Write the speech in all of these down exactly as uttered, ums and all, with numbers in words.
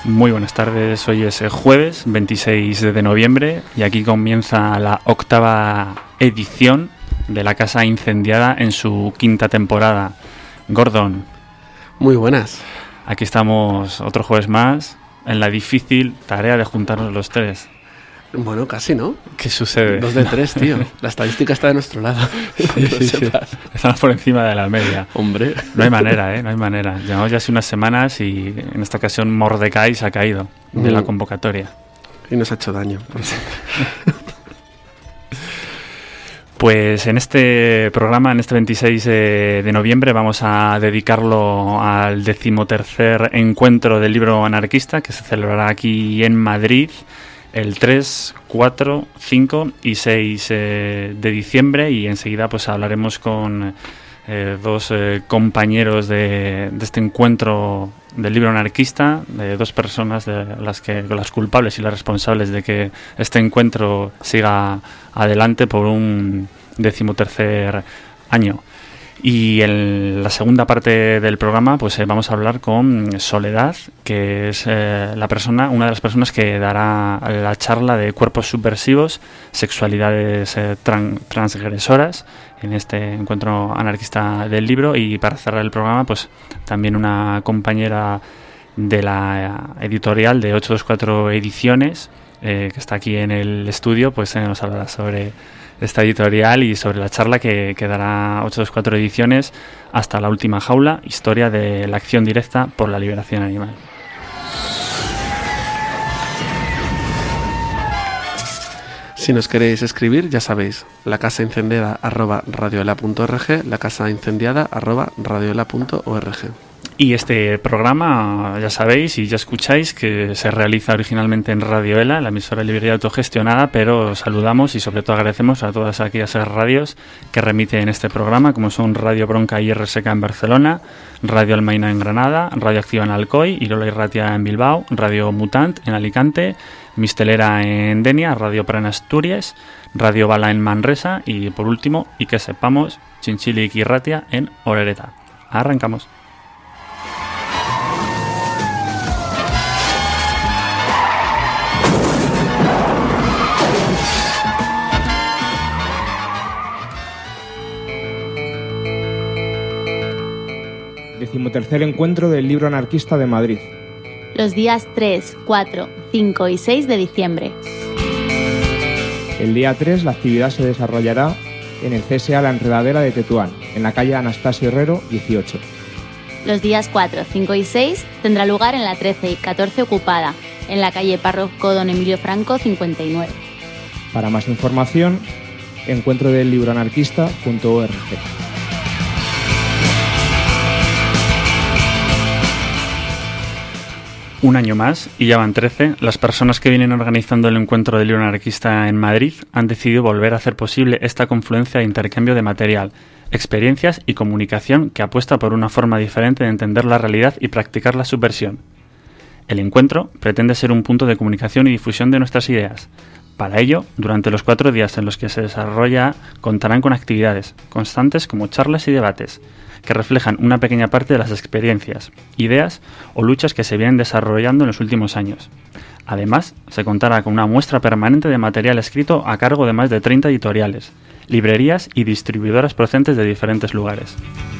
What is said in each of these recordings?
Muy buenas tardes, hoy es el jueves veintiséis de noviembre y aquí comienza la octava edición de La Casa Incendiada en su quinta temporada. Gordon. Muy buenas. Aquí estamos otro jueves más en la difícil tarea de juntarnos los tres. Bueno, casi, ¿no? ¿Qué sucede? Dos de tres, tío. La estadística está de nuestro lado. Sí, sí, sí. Estamos por encima de la media. Hombre. No hay manera, ¿eh? No hay manera. Llevamos ya hace unas semanas y en esta ocasión Mordecai se ha caído de mm. la convocatoria. Y nos ha hecho daño. Pues en este programa, en este veintiséis de noviembre, vamos a dedicarlo al decimotercer encuentro del libro anarquista que se celebrará aquí en Madrid el tres, cuatro, cinco y seis eh, de diciembre, y enseguida pues hablaremos con eh, dos eh, compañeros de, de este encuentro del libro anarquista, de dos personas de las que las culpables y las responsables de que este encuentro siga adelante por un decimotercer año. Y en la segunda parte del programa pues eh, vamos a hablar con Soledad, que es eh, la persona, una de las personas que dará la charla de cuerpos subversivos, sexualidades eh, tran- transgresoras en este encuentro anarquista del libro. Y para cerrar el programa pues también una compañera de la editorial de ochocientos veinticuatro Ediciones, eh, que está aquí en el estudio, pues eh, nos hablará sobre esta editorial y sobre la charla que, que dará ochocientos veinticuatro Ediciones, Hasta la última jaula, historia de la acción directa por la liberación animal. Si nos queréis escribir, ya sabéis, lacasaincendiada arroba radioela punto org, lacasaincendiada arroba radioela punto org. Y este programa, ya sabéis y ya escucháis, que se realiza originalmente en Radio Ela, la emisora de librería autogestionada, pero saludamos y sobre todo agradecemos a todas aquellas radios que remiten este programa, como son Radio Bronca y R S K en Barcelona, Radio Almaina en Granada, Radio Activa en Alcoy, Irola y Ratia en Bilbao, Radio Mutant en Alicante, Mistelera en Denia, Radio Pra en Asturias, Radio Bala en Manresa y por último, y que sepamos, Chinchili y Ratia en Orereta. Arrancamos. Decimotercer encuentro del libro anarquista de Madrid. Los días tres, cuatro, cinco y seis de diciembre. El día tres la actividad se desarrollará en el C S A La Enredadera de Tetuán, en la calle Anastasio Herrero dieciocho. Los días cuatro, cinco y seis tendrá lugar en la trece y catorce Ocupada, en la calle Párroco Don Emilio Franco cincuenta y nueve. Para más información, encuentro del libro anarquista punto org. Un año más, y ya van trece, las personas que vienen organizando el encuentro del libro anarquista en Madrid han decidido volver a hacer posible esta confluencia de intercambio de material, experiencias y comunicación que apuesta por una forma diferente de entender la realidad y practicar la subversión. El encuentro pretende ser un punto de comunicación y difusión de nuestras ideas. Para ello, durante los cuatro días en los que se desarrolla, contarán con actividades constantes como charlas y debates, que reflejan una pequeña parte de las experiencias, ideas o luchas que se vienen desarrollando en los últimos años. Además, se contará con una muestra permanente de material escrito a cargo de más de treinta editoriales, librerías y distribuidoras procedentes de diferentes lugares.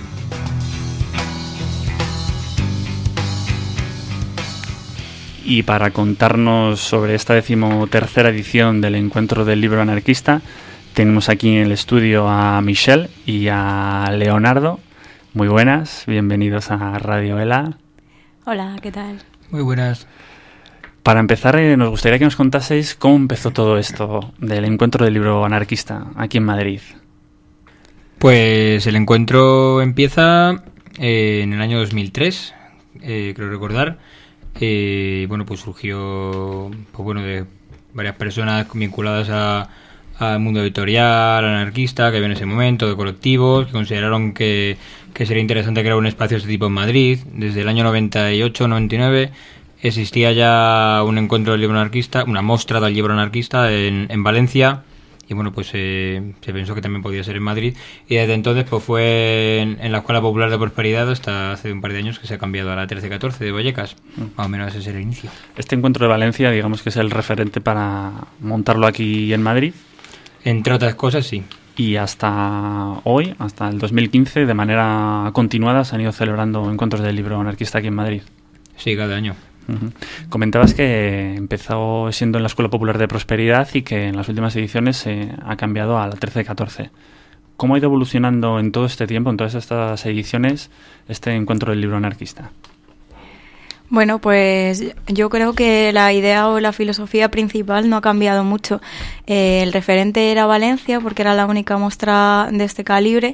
Y para contarnos sobre esta decimotercera edición del Encuentro del Libro Anarquista, tenemos aquí en el estudio a Michelle y a Leonardo. Muy buenas, bienvenidos a Radio Ela. Hola, ¿qué tal? Muy buenas. Para empezar, eh, nos gustaría que nos contaseis cómo empezó todo esto del Encuentro del Libro Anarquista aquí en Madrid. Pues el encuentro empieza eh, en el año dos mil tres, eh, creo recordar. Eh, bueno, pues surgió pues bueno, de varias personas vinculadas a al mundo editorial, anarquista, que había en ese momento, de colectivos, que consideraron que, que sería interesante crear un espacio de este tipo en Madrid. Desde el año noventa y ocho noventa y nueve existía ya un encuentro del libro anarquista, una mostra del libro anarquista en, en Valencia, y bueno, pues eh, se pensó que también podía ser en Madrid, y desde entonces pues fue en, en la Escuela Popular de Prosperidad hasta hace un par de años que se ha cambiado a la trece catorce de Vallecas. Más o menos ese es el inicio. Este encuentro de Valencia, digamos que es el referente para montarlo aquí en Madrid. Entre otras cosas, sí. Y hasta hoy, hasta el dos mil quince, de manera continuada se han ido celebrando encuentros del libro anarquista aquí en Madrid. Sí, cada año. Uh-huh. Comentabas que empezó siendo en la Escuela Popular de Prosperidad y que en las últimas ediciones se ha cambiado a la trece catorce. ¿Cómo ha ido evolucionando en todo este tiempo, en todas estas ediciones, este encuentro del libro anarquista? Bueno, pues yo creo que la idea o la filosofía principal no ha cambiado mucho. Eh, el referente era Valencia porque era la única muestra de este calibre,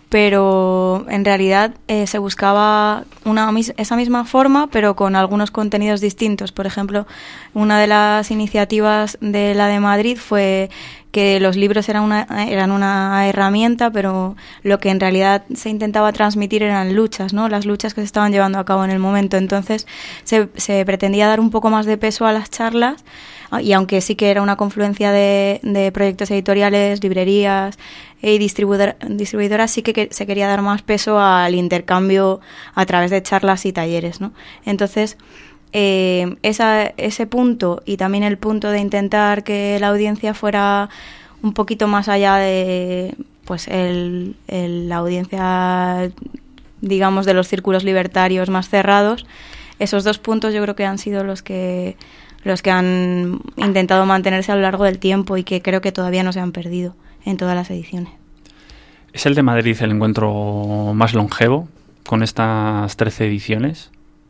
pero en realidad eh, se buscaba una esa misma forma, pero con algunos contenidos distintos. Por ejemplo, una de las iniciativas de la de Madrid fue que los libros eran una, eran una herramienta, pero lo que en realidad se intentaba transmitir eran luchas, ¿no? Las luchas que se estaban llevando a cabo en el momento. Entonces se, se pretendía dar un poco más de peso a las charlas, y aunque sí que era una confluencia de, de proyectos editoriales, librerías y distribuidor, distribuidoras, sí que, que se quería dar más peso al intercambio a través de charlas y talleres, ¿no? Entonces, eh, esa, ese punto y también el punto de intentar que la audiencia fuera un poquito más allá de pues el, el, la audiencia, digamos, de los círculos libertarios más cerrados, esos dos puntos yo creo que han sido los que los que han intentado mantenerse a lo largo del tiempo y que creo que todavía no se han perdido en todas las ediciones. ¿Es el de Madrid el encuentro más longevo con estas trece ediciones?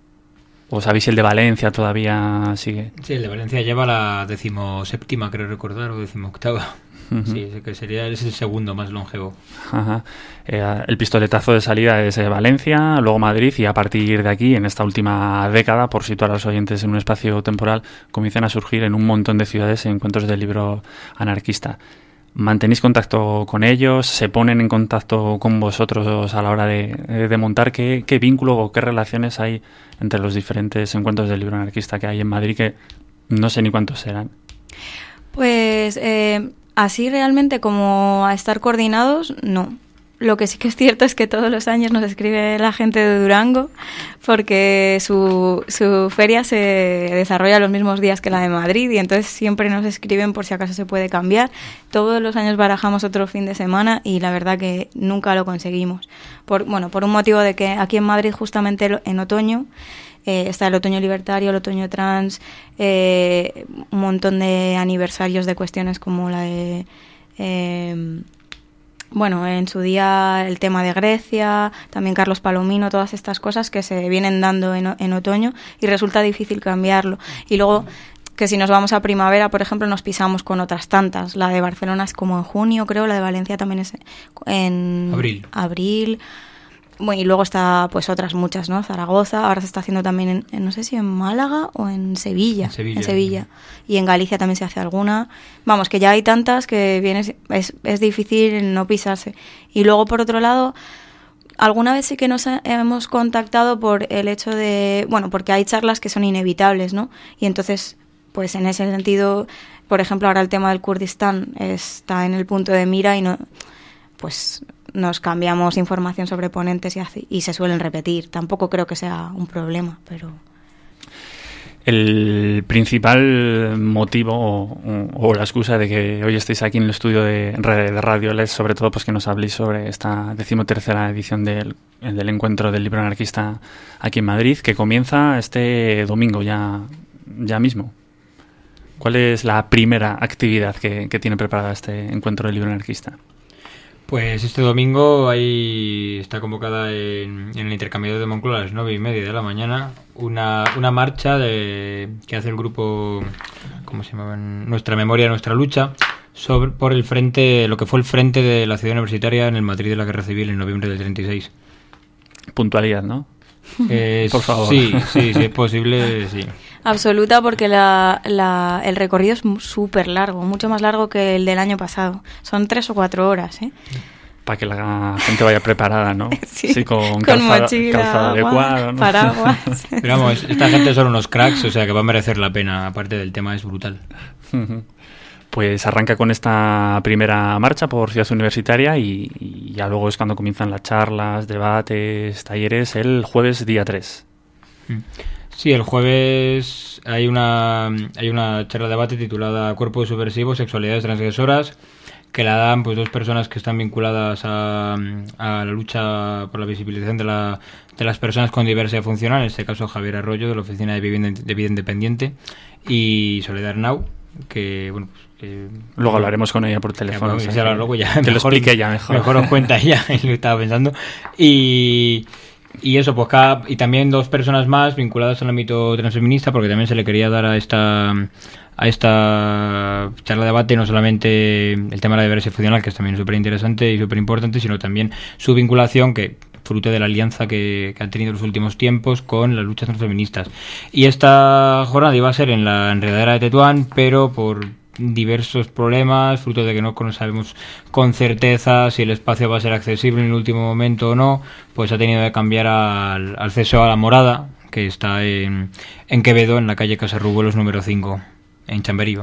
¿O sabéis si el de Valencia todavía sigue? Sí, el de Valencia lleva la decimoséptima, creo recordar, o decimoctava. Uh-huh. Sí, que sería es el segundo más longevo. Ajá. Eh, el pistoletazo de salida es eh, Valencia, luego Madrid, y a partir de aquí, en esta última década, por situar a los oyentes en un espacio temporal, comienzan a surgir en un montón de ciudades encuentros del libro anarquista. ¿Mantenéis contacto con ellos? ¿Se ponen en contacto con vosotros a la hora de, de montar? ¿Qué, qué vínculo o qué relaciones hay entre los diferentes encuentros del libro anarquista que hay en Madrid, que no sé ni cuántos serán? Pues eh, así realmente como a estar coordinados, no. Lo que sí que es cierto es que todos los años nos escribe la gente de Durango porque su, su feria se desarrolla los mismos días que la de Madrid y entonces siempre nos escriben por si acaso se puede cambiar. Todos los años barajamos otro fin de semana y la verdad que nunca lo conseguimos. Por, bueno, por un motivo de que aquí en Madrid justamente en otoño eh, está el otoño libertario, el otoño trans, eh, un montón de aniversarios de cuestiones como la de... Eh, Bueno, en su día el tema de Grecia, también Carlos Palomino, todas estas cosas que se vienen dando en, en otoño y resulta difícil cambiarlo. Y luego que si nos vamos a primavera, por ejemplo, nos pisamos con otras tantas. La de Barcelona es como en junio, creo, la de Valencia también es en abril. abril. Bueno, y luego está pues otras muchas, ¿no? Zaragoza, ahora se está haciendo también en, en no sé si en Málaga o en Sevilla. En Sevilla. En Sevilla. Y en Galicia también se hace alguna. Vamos, que ya hay tantas que vienes, es, es difícil no pisarse. Y luego, por otro lado, alguna vez sí que nos hemos contactado por el hecho de... Bueno, porque hay charlas que son inevitables, ¿no? Y entonces, pues en ese sentido, por ejemplo, ahora el tema del Kurdistán está en el punto de mira y no... Pues... nos cambiamos información sobre ponentes y, así, y se suelen repetir. Tampoco creo que sea un problema, pero... El principal motivo o, o la excusa de que hoy estéis aquí en el estudio de, de Radio es sobre todo pues que nos habléis sobre esta decimotercera edición del, del encuentro del libro anarquista aquí en Madrid, que comienza este domingo ya, ya mismo. ¿Cuál es la primera actividad que, que tiene preparada este encuentro del libro anarquista? Pues este domingo ahí está convocada en, en el intercambiador de Moncloa a las nueve y media de la mañana una, una marcha de, que hace el grupo, ¿cómo se llama? Nuestra Memoria, Nuestra Lucha, sobre, por el frente, lo que fue el frente de la ciudad universitaria en el Madrid de la Guerra Civil en noviembre del treinta y seis. Puntualidad, ¿no? Eh, por favor. Sí, sí, si es posible, sí. Absoluta, porque la, la, el recorrido es súper largo, mucho más largo que el del año pasado. Son tres o cuatro horas, ¿eh? Para que la gente vaya preparada, ¿no? Sí, sí con, con calzado, mochila, calzado adecuado, ¿no? Paraguas. Pero vamos, esta gente son unos cracks, o sea que va a merecer la pena, aparte del tema es brutal. pues arranca con esta primera marcha por Ciudad Universitaria y, y ya luego es cuando comienzan las charlas, debates, talleres, el jueves día tres. Sí, el jueves hay una hay una charla de debate titulada Cuerpos subversivos, sexualidades transgresoras, que la dan pues dos personas que están vinculadas a, a la lucha por la visibilización de, la, de las personas con diversidad funcional, en este caso Javier Arroyo, de la Oficina de Vivienda, de Vida Independiente, y Soledad Arnau, que bueno pues que, luego hablaremos con ella por teléfono. Que, bueno, luego ya que mejor, lo explique ella mejor. Mejor os cuenta ella, es lo que estaba pensando. Y... Y eso, pues cada, y también dos personas más vinculadas al ámbito transfeminista, porque también se le quería dar a esta a esta charla de debate no solamente el tema de la diversidad funcional, que es también súper interesante y súper importante, sino también su vinculación, que fruto de la alianza que, que han tenido en los últimos tiempos con las luchas transfeministas. Y esta jornada iba a ser en la enredadera de Tetuán, pero por diversos problemas, fruto de que no sabemos con certeza si el espacio va a ser accesible en el último momento o no, pues ha tenido que cambiar al, al C S O a La Morada, que está en, en Quevedo, en la calle Casarrubuelos número cinco, en Chamberí.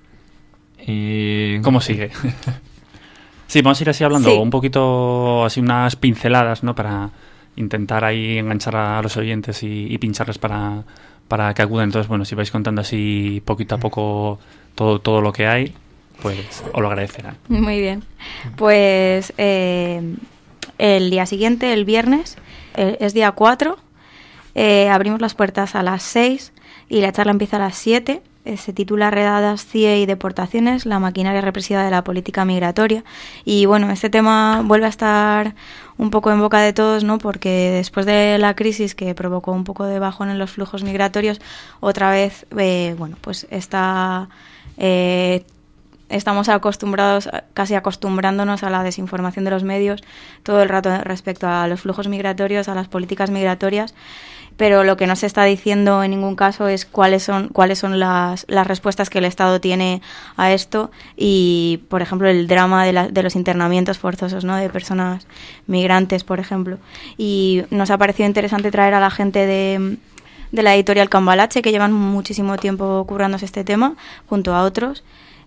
Eh, ¿Cómo sigue? Sí, vamos a ir así hablando sí. un poquito, así unas pinceladas, ¿no? Para intentar ahí enganchar a los oyentes y, y pincharles para, para que acudan. Entonces, bueno, si vais contando así poquito a poco todo todo lo que hay, pues os lo agradecerán. Muy bien. Pues eh, el día siguiente, el viernes, eh, es día cuatro, eh, abrimos las puertas a las seis y la charla empieza a las siete. Eh, se titula Redadas, C I E y deportaciones, la maquinaria represiva de la política migratoria. Y bueno, este tema vuelve a estar un poco en boca de todos, ¿no? Porque después de la crisis que provocó un poco de bajón en los flujos migratorios, otra vez, eh, bueno, pues está... Eh, estamos acostumbrados, casi acostumbrándonos a la desinformación de los medios todo el rato respecto a los flujos migratorios, a las políticas migratorias, pero lo que no se está diciendo en ningún caso es cuáles son cuáles son las, las respuestas que el Estado tiene a esto y, por ejemplo, el drama de, la, de los internamientos forzosos, ¿no? De personas migrantes, por ejemplo. Y nos ha parecido interesante traer a la gente de... de la editorial Cambalache, que llevan muchísimo tiempo currándose este tema, junto a otros,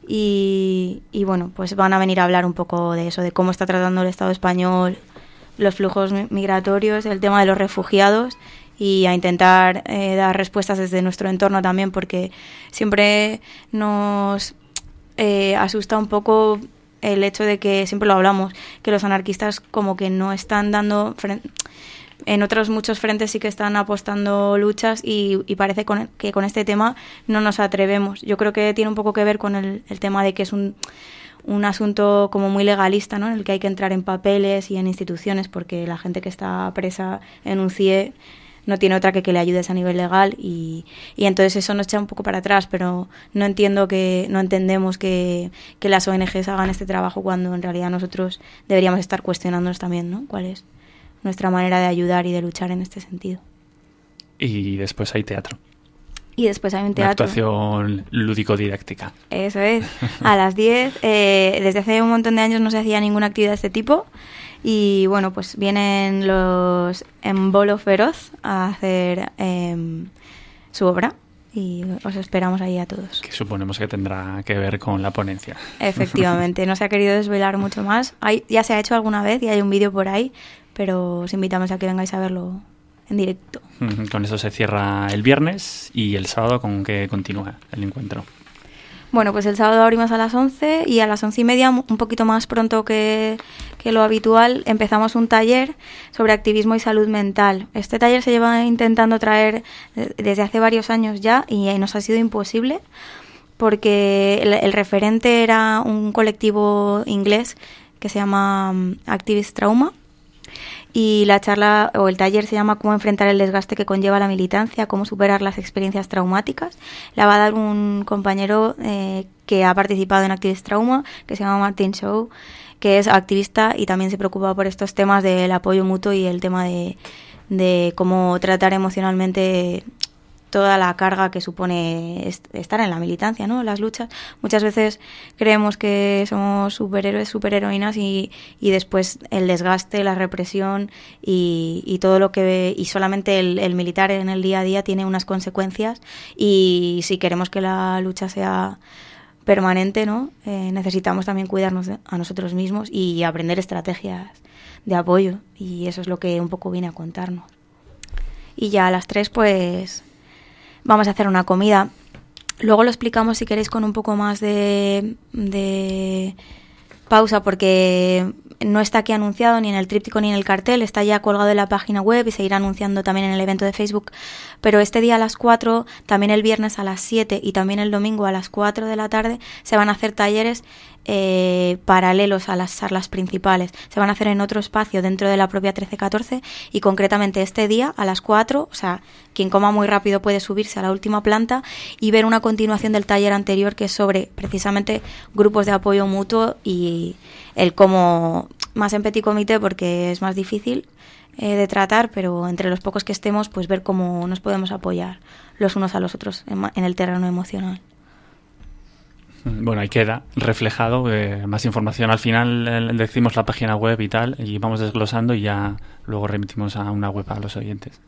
y, y bueno, pues van a venir a hablar un poco de eso, de cómo está tratando el Estado español los flujos migratorios, el tema de los refugiados, y a intentar eh, dar respuestas desde nuestro entorno también, porque siempre nos eh, asusta un poco el hecho de que, siempre lo hablamos, que los anarquistas como que no están dando... Fre- En otros muchos frentes sí que están apostando luchas y, y parece con, que con este tema no nos atrevemos. Yo creo que tiene un poco que ver con el, el tema de que es un, un asunto como muy legalista, ¿no? En el que hay que entrar en papeles y en instituciones, porque la gente que está presa en un C I E no tiene otra que que le ayudes a nivel legal y, y entonces eso nos echa un poco para atrás, pero no entiendo que no entendemos que, que las O N Ges hagan este trabajo cuando en realidad nosotros deberíamos estar cuestionándonos también, ¿no? ¿Cuál es nuestra manera de ayudar y de luchar en este sentido? Y después hay teatro. Y después hay un teatro. Una actuación lúdico-didáctica. Eso es. A las diez. Eh, desde hace un montón de años no se hacía ninguna actividad de este tipo. Y bueno, pues vienen los Embolo Feroz a hacer eh, su obra. Y os esperamos ahí a todos. Que suponemos que tendrá que ver con la ponencia. Efectivamente. No se ha querido desvelar mucho más. Hay, ya se ha hecho alguna vez y hay un vídeo por ahí, pero os invitamos a que vengáis a verlo en directo. Con eso se cierra el viernes y el sábado con que continúa el encuentro. Bueno, pues el sábado abrimos a las once y a las once y media, un poquito más pronto que, que lo habitual, empezamos un taller sobre activismo y salud mental. Este taller se lleva intentando traer desde hace varios años ya y nos ha sido imposible porque el, el referente era un colectivo inglés que se llama Activist Trauma. Y la charla o el taller se llama Cómo enfrentar el desgaste que conlleva la militancia, cómo superar las experiencias traumáticas. La va a dar un compañero eh, que ha participado en Activist Trauma, que se llama Martin Shaw, que es activista y también se preocupa por estos temas del apoyo mutuo y el tema de, de cómo tratar emocionalmente toda la carga que supone estar en la militancia, ¿no? Las luchas. Muchas veces creemos que somos superhéroes, superheroínas y, y después el desgaste, la represión y, y todo lo que... Y solamente el, el militar en el día a día tiene unas consecuencias y si queremos que la lucha sea permanente, ¿no? Eh, necesitamos también cuidarnos de, a nosotros mismos y aprender estrategias de apoyo, y eso es lo que un poco viene a contarnos. Y ya a las tres pues vamos a hacer una comida. Luego lo explicamos, si queréis, con un poco más de, de pausa, porque no está aquí anunciado ni en el tríptico ni en el cartel, está ya colgado en la página web y se irá anunciando también en el evento de Facebook. Pero este día a las cuatro, también el viernes a las siete y también el domingo a las cuatro de la tarde se van a hacer talleres eh, paralelos a las charlas principales. Se van a hacer en otro espacio dentro de la propia trece catorce, y concretamente este día a las cuatro, o sea, quien coma muy rápido puede subirse a la última planta y ver una continuación del taller anterior, que es sobre precisamente grupos de apoyo mutuo y el cómo, más en petit comité porque es más difícil eh, de tratar, pero entre los pocos que estemos, pues ver cómo nos podemos apoyar los unos a los otros en, en el terreno emocional. Bueno, ahí queda reflejado. Eh, más información al final eh, decimos la página web y tal, y vamos desglosando y ya luego remitimos a una web a los oyentes.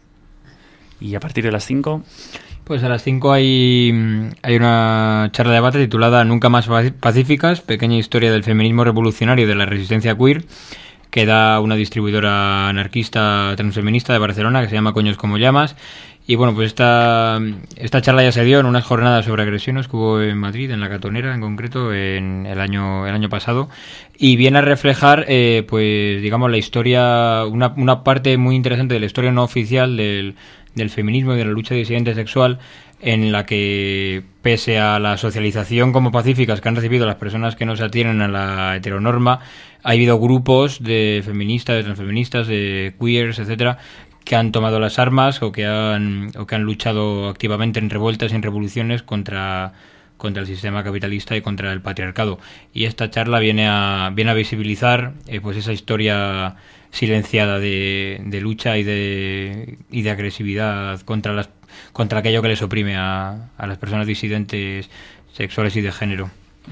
Y a partir de las cinco... Pues a las cinco hay, hay una charla de debate titulada Nunca más pacíficas, pequeña historia del feminismo revolucionario y de la resistencia queer, que da una distribuidora anarquista transfeminista de Barcelona que se llama Coños como llamas. Y bueno, pues esta, esta charla ya se dio en unas jornadas sobre agresiones que hubo en Madrid, en La Catonera en concreto, en el año el año pasado, y viene a reflejar, eh, pues digamos, la historia, una, una parte muy interesante de la historia no oficial del, del feminismo y de la lucha disidente sexual, en la que, pese a la socialización como pacíficas que han recibido las personas que no se atienen a la heteronorma, ha habido grupos de feministas, de transfeministas, de queers, etcétera, que han tomado las armas o que han o que han luchado activamente en revueltas y en revoluciones contra contra el sistema capitalista y contra el patriarcado. Y esta charla viene a viene a visibilizar eh, pues esa historia silenciada de, de lucha y de y de agresividad contra las contra aquello que les oprime a, a las personas disidentes sexuales y de género.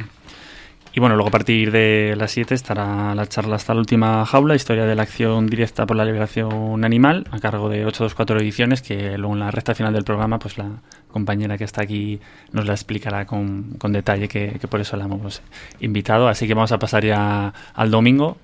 Y bueno, luego a partir de las siete estará la charla Hasta la última jaula, historia de la acción directa por la liberación animal, a cargo de ochocientos veinticuatro Ediciones, que luego en la recta final del programa pues la compañera que está aquí nos la explicará con, con detalle, que, que por eso la hemos invitado. Así que vamos a pasar ya al domingo.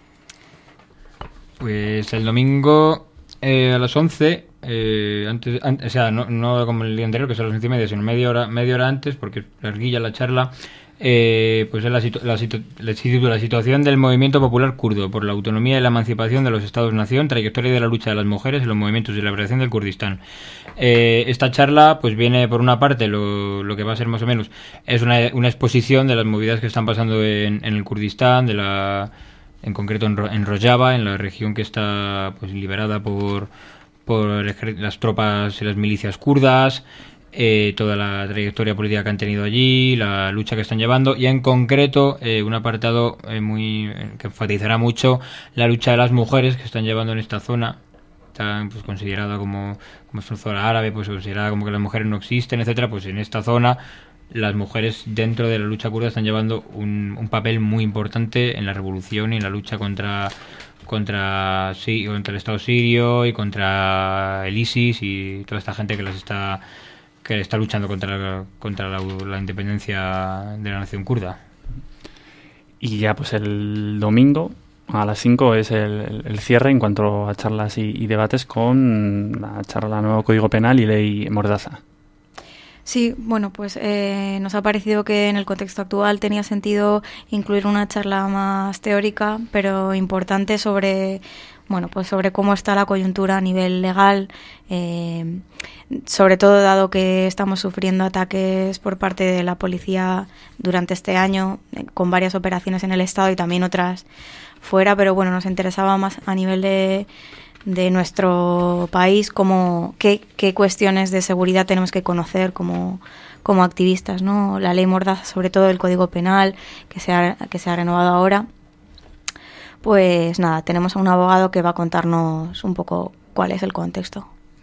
Pues el domingo eh, a las once, eh, antes, antes, o sea, no, no como el día anterior, que son las once y media, sino media hora, media hora antes, porque larguilla la charla. Eh, pues es la, situ- la, situ- la, situ- la situación del movimiento popular kurdo por la autonomía y la emancipación de los Estados-nación, trayectoria de la lucha de las mujeres en los movimientos de liberación del Kurdistán. Eh, esta charla pues viene por una parte, lo, lo que va a ser más o menos es una, una exposición de las movidas que están pasando en, en el Kurdistán, de la, en concreto en, en Rojava, en la región que está pues liberada por, por las tropas y las milicias kurdas. Eh, toda la trayectoria política que han tenido allí, la lucha que están llevando, y en concreto eh, un apartado eh, muy eh, que enfatizará mucho la lucha de las mujeres que están llevando en esta zona, tan pues considerada como, como es una zona árabe, pues considerada como que las mujeres no existen, etcétera. Pues en esta zona las mujeres dentro de la lucha kurda están llevando un, un papel muy importante en la revolución y en la lucha contra contra sí, contra el Estado sirio y contra el ISIS y toda esta gente que las está que está luchando contra, contra la, la independencia de la nación kurda. Y ya pues el domingo a las cinco es el, el cierre en cuanto a charlas y, y debates con la charla Nuevo Código Penal y Ley Mordaza. Sí, bueno, pues eh, nos ha parecido que en el contexto actual tenía sentido incluir una charla más teórica, pero importante sobre, bueno, pues sobre cómo está la coyuntura a nivel legal, eh, sobre todo dado que estamos sufriendo ataques por parte de la policía durante este año, eh, con varias operaciones en el Estado y también otras fuera, pero bueno, nos interesaba más a nivel de de nuestro país, como qué, qué cuestiones de seguridad tenemos que conocer como, como activistas, ¿no? La ley Mordaza, sobre todo el Código Penal, que se ha, que se ha renovado ahora. Pues nada, tenemos a un abogado que va a contarnos un poco cuál es el contexto.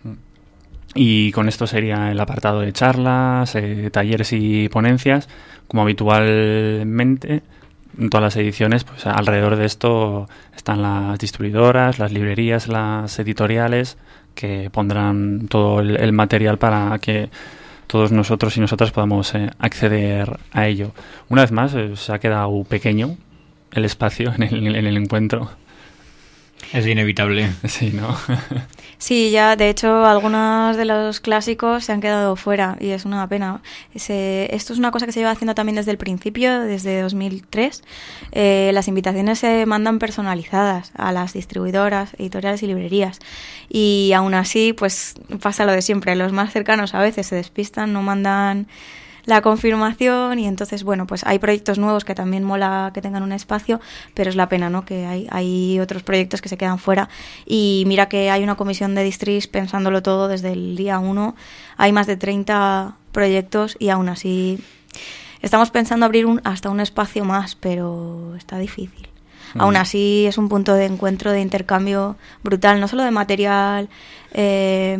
Y con esto sería el apartado de charlas, eh, talleres y ponencias, como habitualmente. En todas las ediciones, pues alrededor de esto están las distribuidoras, las librerías, las editoriales, que pondrán todo el, el material para que todos nosotros y nosotras podamos eh, acceder a ello. Una vez más, eh, se ha quedado pequeño el espacio en el, en el encuentro. Es inevitable. Sí, ¿no? Sí, ya, de hecho, algunos de los clásicos se han quedado fuera y es una pena. Ese, esto es una cosa que se lleva haciendo también desde el principio, desde dos mil tres. Eh, las invitaciones se mandan personalizadas a las distribuidoras, editoriales y librerías. Y aún así, pues pasa lo de siempre. Los más cercanos a veces se despistan, no mandan la confirmación y entonces, bueno, pues hay proyectos nuevos que también mola que tengan un espacio, pero es la pena, ¿no?, que hay, hay otros proyectos que se quedan fuera. Y mira que hay una comisión de distris pensándolo todo desde el día uno. Hay más de treinta proyectos y aún así estamos pensando abrir un, hasta un espacio más, pero está difícil. Mm. Aún así es un punto de encuentro, de intercambio brutal, no solo de material eh,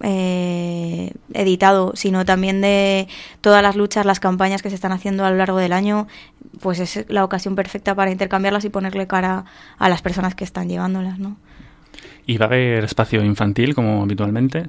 Eh, editado, sino también de todas las luchas, las campañas que se están haciendo a lo largo del año. Pues es la ocasión perfecta para intercambiarlas y ponerle cara a las personas que están llevándolas, ¿no? ¿Y va a haber espacio infantil como habitualmente?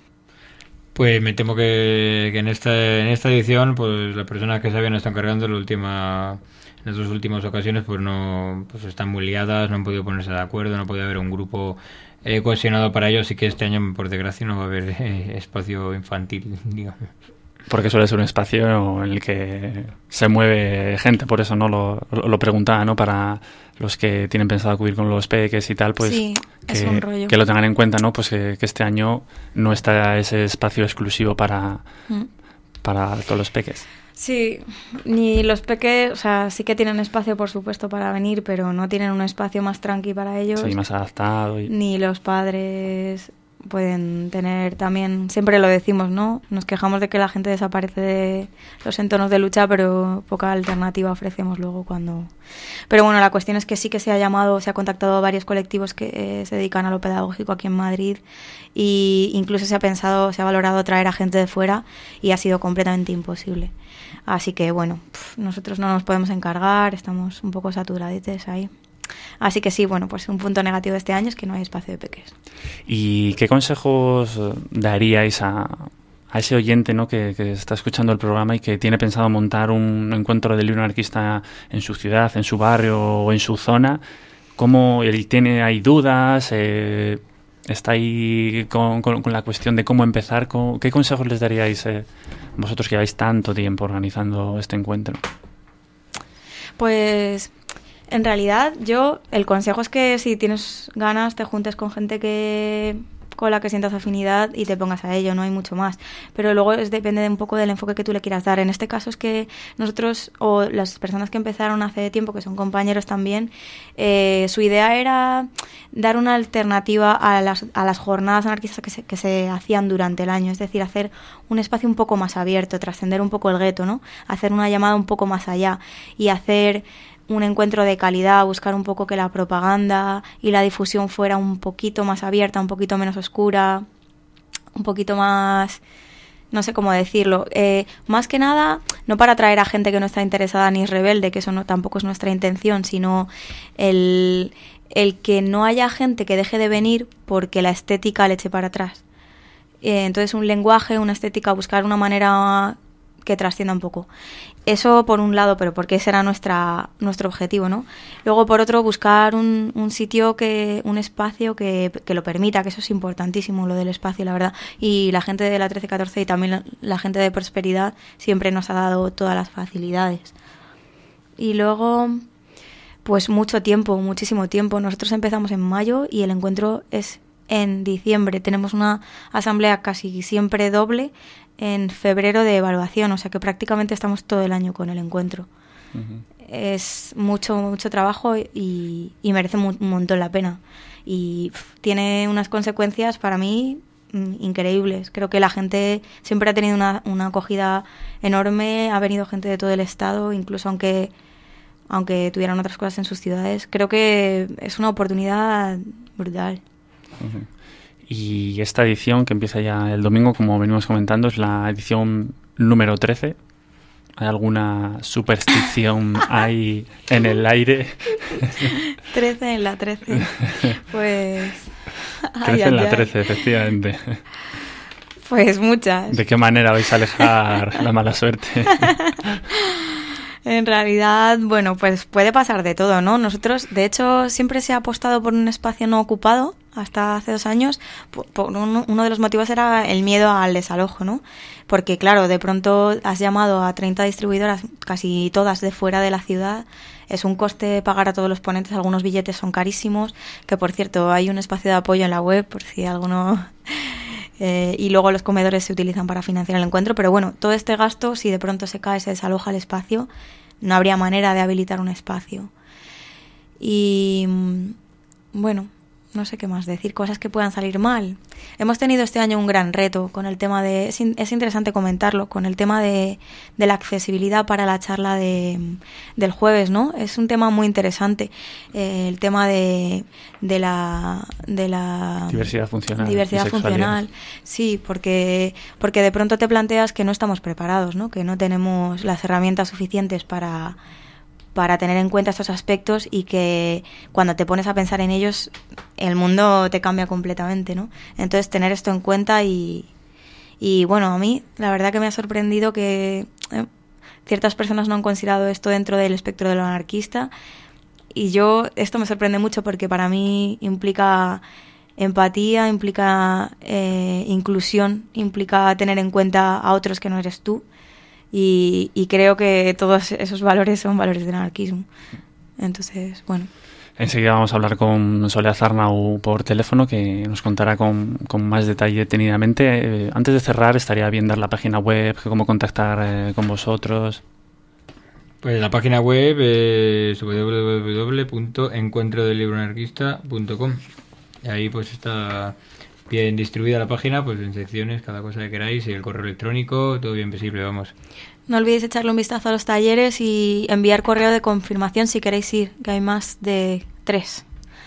Pues me temo que, que en esta en esta edición, pues las personas que se habían estado encargando en la última en las dos últimas ocasiones, pues no, pues están muy liadas, no han podido ponerse de acuerdo, no puede haber un grupo eh, cohesionado para ello, así que este año, por desgracia, no va a haber eh, espacio infantil, digamos. Porque suele ser un espacio en el que se mueve gente, por eso no lo, lo preguntaba, ¿no? Para los que tienen pensado acudir con los peques y tal, pues sí, que, es un rollo. que lo tengan en cuenta, ¿no? Pues que, que este año no está ese espacio exclusivo para, mm. para todos los peques. Sí, ni los peques, o sea, sí que tienen espacio, por supuesto, para venir, pero no tienen un espacio más tranqui para ellos. Sí, más adaptado. Y... Ni los padres pueden tener también, siempre lo decimos, ¿no? Nos quejamos de que la gente desaparece de los entornos de lucha, pero poca alternativa ofrecemos luego cuando... Pero bueno, la cuestión es que sí que se ha llamado, se ha contactado a varios colectivos que eh, se dedican a lo pedagógico aquí en Madrid y incluso se ha pensado, se ha valorado traer a gente de fuera y ha sido completamente imposible. Así que bueno, pff, nosotros no nos podemos encargar, estamos un poco saturaditos ahí. Así que sí, bueno, pues un punto negativo de este año es que no hay espacio de peques. ¿Y qué consejos daríais a, a ese oyente, ¿no?, que, que está escuchando el programa y que tiene pensado montar un encuentro del libro anarquista en su ciudad, en su barrio o en su zona? ¿Cómo él tiene, hay dudas? Eh, ¿Está ahí con, con, con la cuestión de cómo empezar? ¿Cómo, ¿Qué consejos les daríais eh, vosotros que lleváis tanto tiempo organizando este encuentro? Pues... En realidad, yo, el consejo es que si tienes ganas te juntes con gente que con la que sientas afinidad y te pongas a ello, no hay mucho más. Pero luego es, depende de un poco del enfoque que tú le quieras dar. En este caso es que nosotros, o las personas que empezaron hace tiempo, que son compañeros también, eh, su idea era dar una alternativa a las, a las jornadas anarquistas que se, que se hacían durante el año. Es decir, hacer un espacio un poco más abierto, trascender un poco el gueto, ¿no? Hacer una llamada un poco más allá y hacer un encuentro de calidad, buscar un poco que la propaganda y la difusión fuera un poquito más abierta, un poquito menos oscura, un poquito más, no sé cómo decirlo, eh, más que nada, no para atraer a gente que no está interesada ni es rebelde, que eso no tampoco es nuestra intención, sino el, el que no haya gente que deje de venir porque la estética le eche para atrás. Eh, entonces un lenguaje, una estética, buscar una manera que trascienda un poco. Eso por un lado, pero porque ese era nuestra, nuestro objetivo, ¿no? Luego, por otro, buscar un, un sitio, que un espacio que, que lo permita, que eso es importantísimo, lo del espacio, la verdad. Y la gente de la trece catorce y también la, la gente de Prosperidad siempre nos ha dado todas las facilidades. Y luego, pues mucho tiempo, muchísimo tiempo. Nosotros empezamos en mayo y el encuentro es en diciembre. Tenemos una asamblea casi siempre doble en febrero de evaluación, o sea que prácticamente estamos todo el año con el encuentro. Uh-huh. Es mucho, mucho trabajo y, y merece un montón la pena. Y pff, tiene unas consecuencias para mí mm, increíbles. Creo que la gente siempre ha tenido una, una acogida enorme, ha venido gente de todo el estado, incluso aunque, aunque tuvieran otras cosas en sus ciudades. Creo que es una oportunidad brutal. Uh-huh. Y esta edición, que empieza ya el domingo, como venimos comentando, es la edición número trece. ¿Hay alguna superstición ahí en el aire? trece en la trece. Pues... trece en la trece, efectivamente. Pues muchas. ¿De qué manera vais a alejar la mala suerte? En realidad, bueno, pues puede pasar de todo, ¿no? Nosotros, de hecho, siempre se ha apostado por un espacio no ocupado, hasta hace dos años. Por, por uno, uno de los motivos era el miedo al desalojo, ¿no? Porque, claro, de pronto has llamado a treinta distribuidoras, casi todas de fuera de la ciudad. Es un coste pagar a todos los ponentes, algunos billetes son carísimos, que por cierto, hay un espacio de apoyo en la web, por si alguno... Eh, y luego los comedores se utilizan para financiar el encuentro, pero bueno, todo este gasto, si de pronto se cae, se desaloja el espacio, no habría manera de habilitar un espacio. Y bueno, no sé qué más decir, cosas que puedan salir mal. Hemos tenido este año un gran reto con el tema de, es, in, es interesante comentarlo, con el tema de, de la accesibilidad para la charla de, del jueves, ¿no? Es un tema muy interesante, eh, el tema de, de la de la diversidad funcional. Diversidad funcional, sí, porque porque de pronto te planteas que no estamos preparados, ¿no? Que no tenemos las herramientas suficientes para para tener en cuenta estos aspectos y que cuando te pones a pensar en ellos el mundo te cambia completamente, ¿no? Entonces tener esto en cuenta y, y bueno, a mí la verdad que me ha sorprendido que eh, ciertas personas no han considerado esto dentro del espectro de lo anarquista y yo, esto me sorprende mucho porque para mí implica empatía, implica eh, inclusión, implica tener en cuenta a otros que no eres tú. Y, y creo que todos esos valores son valores del anarquismo. Entonces, bueno. Enseguida vamos a hablar con Soledad Arnau por teléfono, que nos contará con, con más detalle detenidamente. Eh, antes de cerrar, estaría bien dar la página web, cómo contactar eh, con vosotros. Pues la página web es doble u doble u doble u punto encuentro del libro anarquista punto com. Y ahí pues está bien distribuida la página, pues en secciones, cada cosa que queráis, y el correo electrónico, todo bien visible, vamos. No olvidéis echarle un vistazo a los talleres y enviar correo de confirmación si queréis ir, que hay más de tres.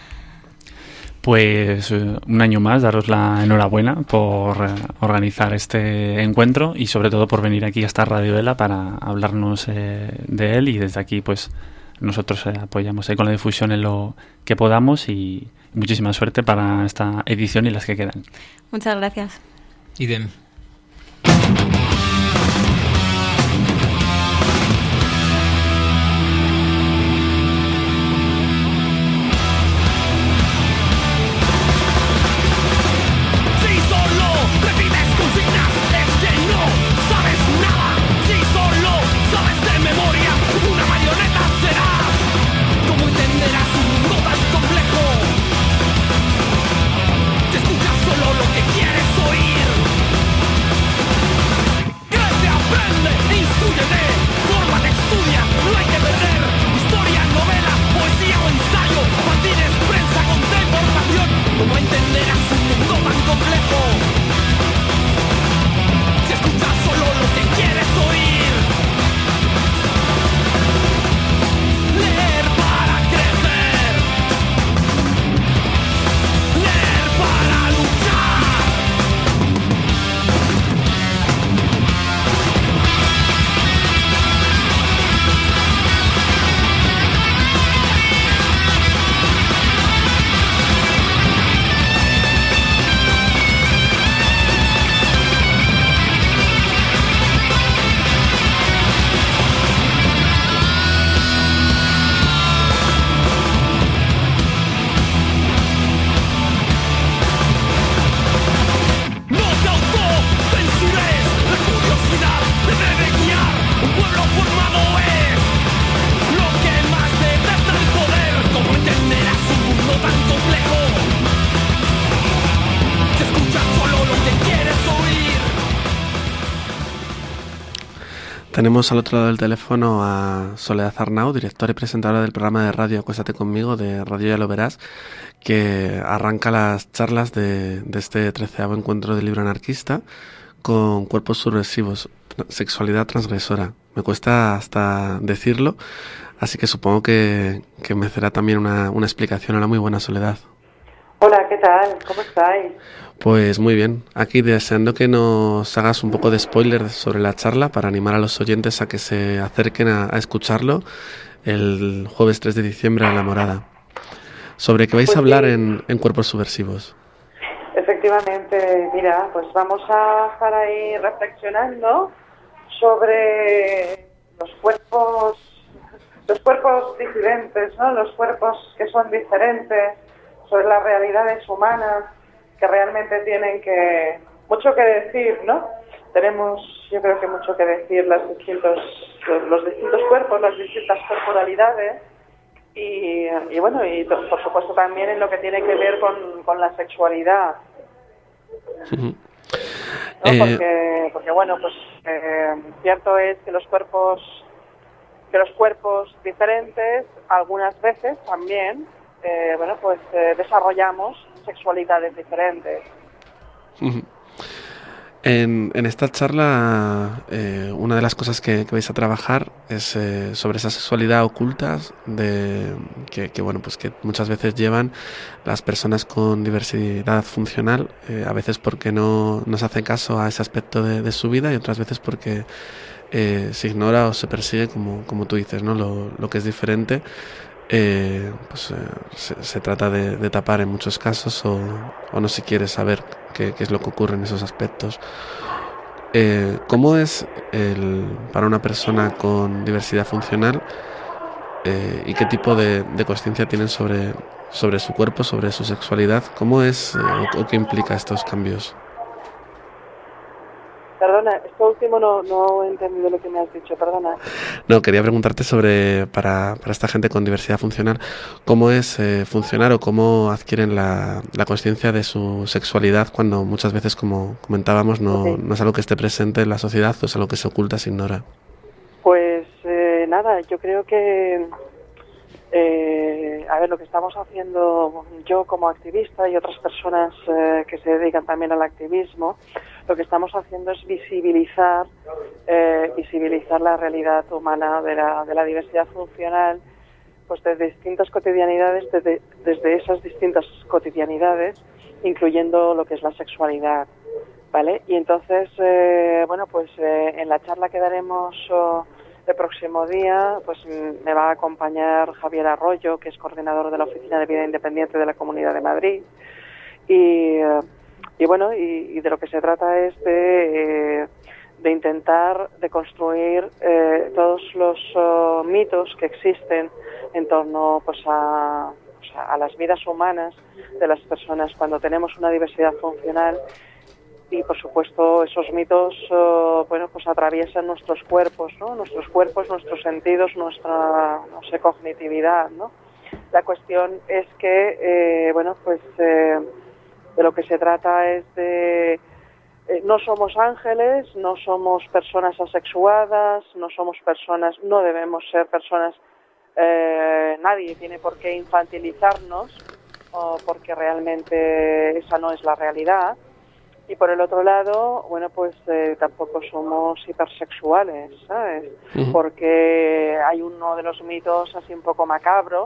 Pues eh, un año más, daros la enhorabuena por eh, organizar este encuentro y sobre todo por venir aquí hasta Radio Ela para hablarnos eh, de él, y desde aquí pues nosotros eh, apoyamos ahí con la difusión en lo que podamos, y muchísima suerte para esta edición y las que quedan. Muchas gracias. Idem. Tenemos al otro lado del teléfono a Soledad Arnau, directora y presentadora del programa de radio Acuéstate conmigo, de Radio Ya lo verás, que arranca las charlas de, de este treceavo encuentro del libro anarquista con cuerpos subversivos, sexualidad transgresora. Me cuesta hasta decirlo, así que supongo que, que merecerá también una, una explicación. Hola, muy buena, Soledad. Hola, ¿qué tal? ¿Cómo estáis? Pues muy bien, aquí deseando que nos hagas un poco de spoiler sobre la charla para animar a los oyentes a que se acerquen a, a escucharlo el jueves tres de diciembre a La Morada. ¿Sobre qué vais pues a hablar sí. en, en Cuerpos Subversivos? Efectivamente. efectivamente. Mira, pues vamos a estar ahí reflexionando sobre los cuerpos, los cuerpos disidentes, ¿no? Los cuerpos que son diferentes, sobre las realidades humanas que realmente tienen que mucho que decir, ¿no? Tenemos, yo creo que mucho que decir los distintos, los distintos cuerpos, las distintas corporalidades. Y, y bueno, y por supuesto también en lo que tiene que ver con, con la sexualidad. Uh-huh. ¿No? Eh... Porque, porque bueno, pues eh, cierto es que los cuerpos, que los cuerpos diferentes, algunas veces también, eh, bueno, pues eh, desarrollamos sexualidades diferentes. Uh-huh. En, en esta charla, eh, una de las cosas que, que vais a trabajar es eh, sobre esa sexualidad oculta de, que, que, bueno, pues que muchas veces llevan las personas con diversidad funcional, eh, a veces porque no, no se hace caso a ese aspecto de, de su vida y otras veces porque eh, se ignora o se persigue, como, como tú dices, ¿no? Lo, lo que es diferente. Eh, pues eh, se, se trata de, de tapar en muchos casos o, o no se quiere saber qué, qué es lo que ocurre en esos aspectos. Eh, ¿Cómo es el, para una persona con diversidad funcional eh, y qué tipo de, de consciencia tienen sobre, sobre su cuerpo, sobre su sexualidad? ¿Cómo es eh, o, o qué implica estos cambios? Perdona, esto último no, no he entendido lo que me has dicho, perdona. No, quería preguntarte sobre, para, para esta gente con diversidad funcional, ¿cómo es eh, funcionar o cómo adquieren la, la consciencia de su sexualidad cuando muchas veces, como comentábamos, no, okay. no es algo que esté presente en la sociedad o es algo que se oculta, se ignora? Pues eh, nada, yo creo que, eh, a ver, lo que estamos haciendo yo como activista y otras personas eh, que se dedican también al activismo, lo que estamos haciendo es visibilizar eh, visibilizar la realidad humana de la, de la diversidad funcional, pues desde distintas cotidianidades, desde, desde esas distintas cotidianidades, incluyendo lo que es la sexualidad, ¿vale? Y entonces, eh, bueno, pues eh, en la charla que daremos oh, el próximo día, pues me va a acompañar Javier Arroyo, que es coordinador de la Oficina de Vida Independiente de la Comunidad de Madrid, y... Eh, Y bueno, y, y de lo que se trata es de, eh, de intentar de construir eh, todos los uh, mitos que existen en torno pues a, o sea, a las vidas humanas de las personas cuando tenemos una diversidad funcional, y por supuesto esos mitos uh, bueno pues atraviesan nuestros cuerpos, ¿no? Nuestros cuerpos, nuestros sentidos, nuestra no sé, cognitividad, ¿no? La cuestión es que eh, bueno pues eh, de lo que se trata es de... Eh, no somos ángeles, no somos personas asexuadas, no somos personas... No debemos ser personas... Eh, nadie tiene por qué infantilizarnos, o porque realmente esa no es la realidad. Y por el otro lado, bueno, pues eh, tampoco somos hipersexuales, ¿sabes? Uh-huh. Porque hay uno de los mitos así un poco macabro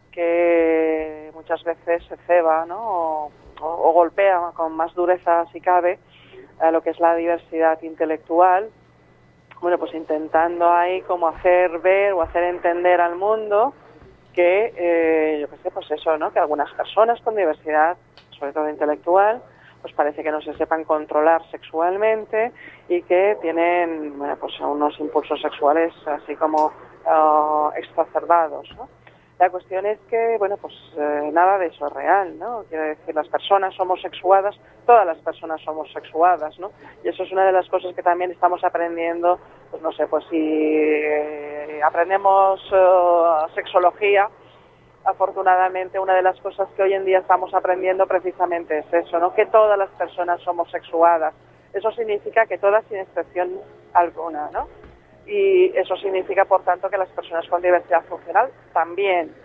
que muchas veces se ceba, ¿no? O, o, o golpea con más dureza, si cabe, a lo que es la diversidad intelectual, bueno, pues intentando ahí como hacer ver o hacer entender al mundo que, eh, yo qué sé, pues eso, ¿no? Que algunas personas con diversidad, sobre todo intelectual, pues parece que no se sepan controlar sexualmente y que tienen, bueno, pues unos impulsos sexuales así como uh, exacerbados, ¿no? La cuestión es que, bueno, pues eh, nada de eso es real, ¿no? Quiero decir, las personas homosexuadas, todas las personas somos sexuadas, ¿no? Y eso es una de las cosas que también estamos aprendiendo, pues no sé, pues si eh, aprendemos uh, sexología, afortunadamente una de las cosas que hoy en día estamos aprendiendo precisamente es eso, ¿no? Que todas las personas somos sexuadas. Eso significa que todas sin excepción alguna, ¿no? Y eso significa, por tanto, que las personas con diversidad funcional también.